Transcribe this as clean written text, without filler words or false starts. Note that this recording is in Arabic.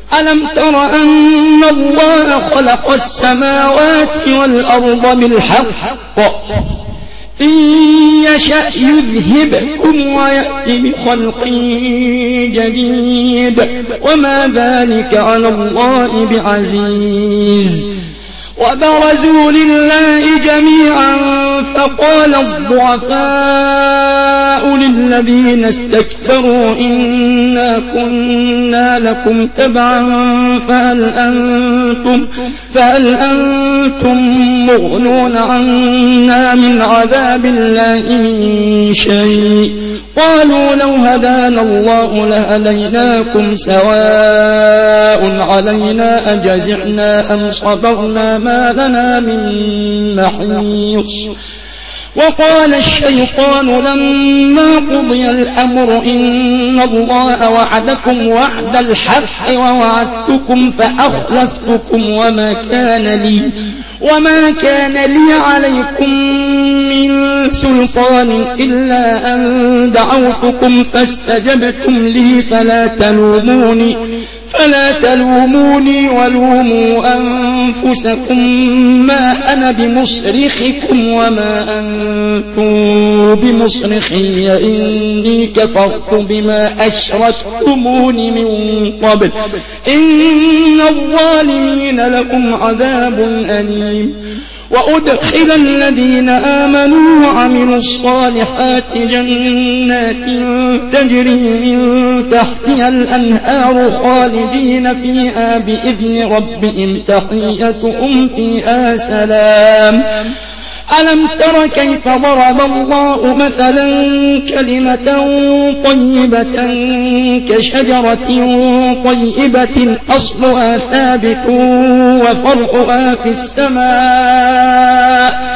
ألم تر أن الله خلق السماوات والأرض بالحق إن يشأ يذهبكم ويأتي بخلق جديد وما ذلك على الله بعزيز وبرزوا لله جميعا فقال الضعفاء للذين استكبروا إنا كنا لكم تبعا فهل أنتم مغنون عنا من عذاب الله من شيء قالوا لو هدانا الله لهديناكم سواء علينا أجزعنا أم صبرنا ما لنا من محيص وقال الشيطان لما قضي الأمر إن الله وعدكم وعد الحق ووعدتكم فأخلفتكم وما كان لي عليكم من سلطان إلا أن دعوتكم فاستجبتم لي فلا تلوموني ولوموا أنفسكم ما أنا بمصرخكم وما أنتم بمصرخي إني كفرت بما أشركتمون من قبل إن الظالمين لهم عذاب أليم وأدخل الذين آمنوا وعملوا الصالحات جنات تجري من تحتها الأنهار خالدين فيها بإذن ربهم تحيتهم فيها سلام ألم تر كيف ضرب الله مثلا كلمة طيبة كشجرة طيبة أصلها ثابت وفرعها في السماء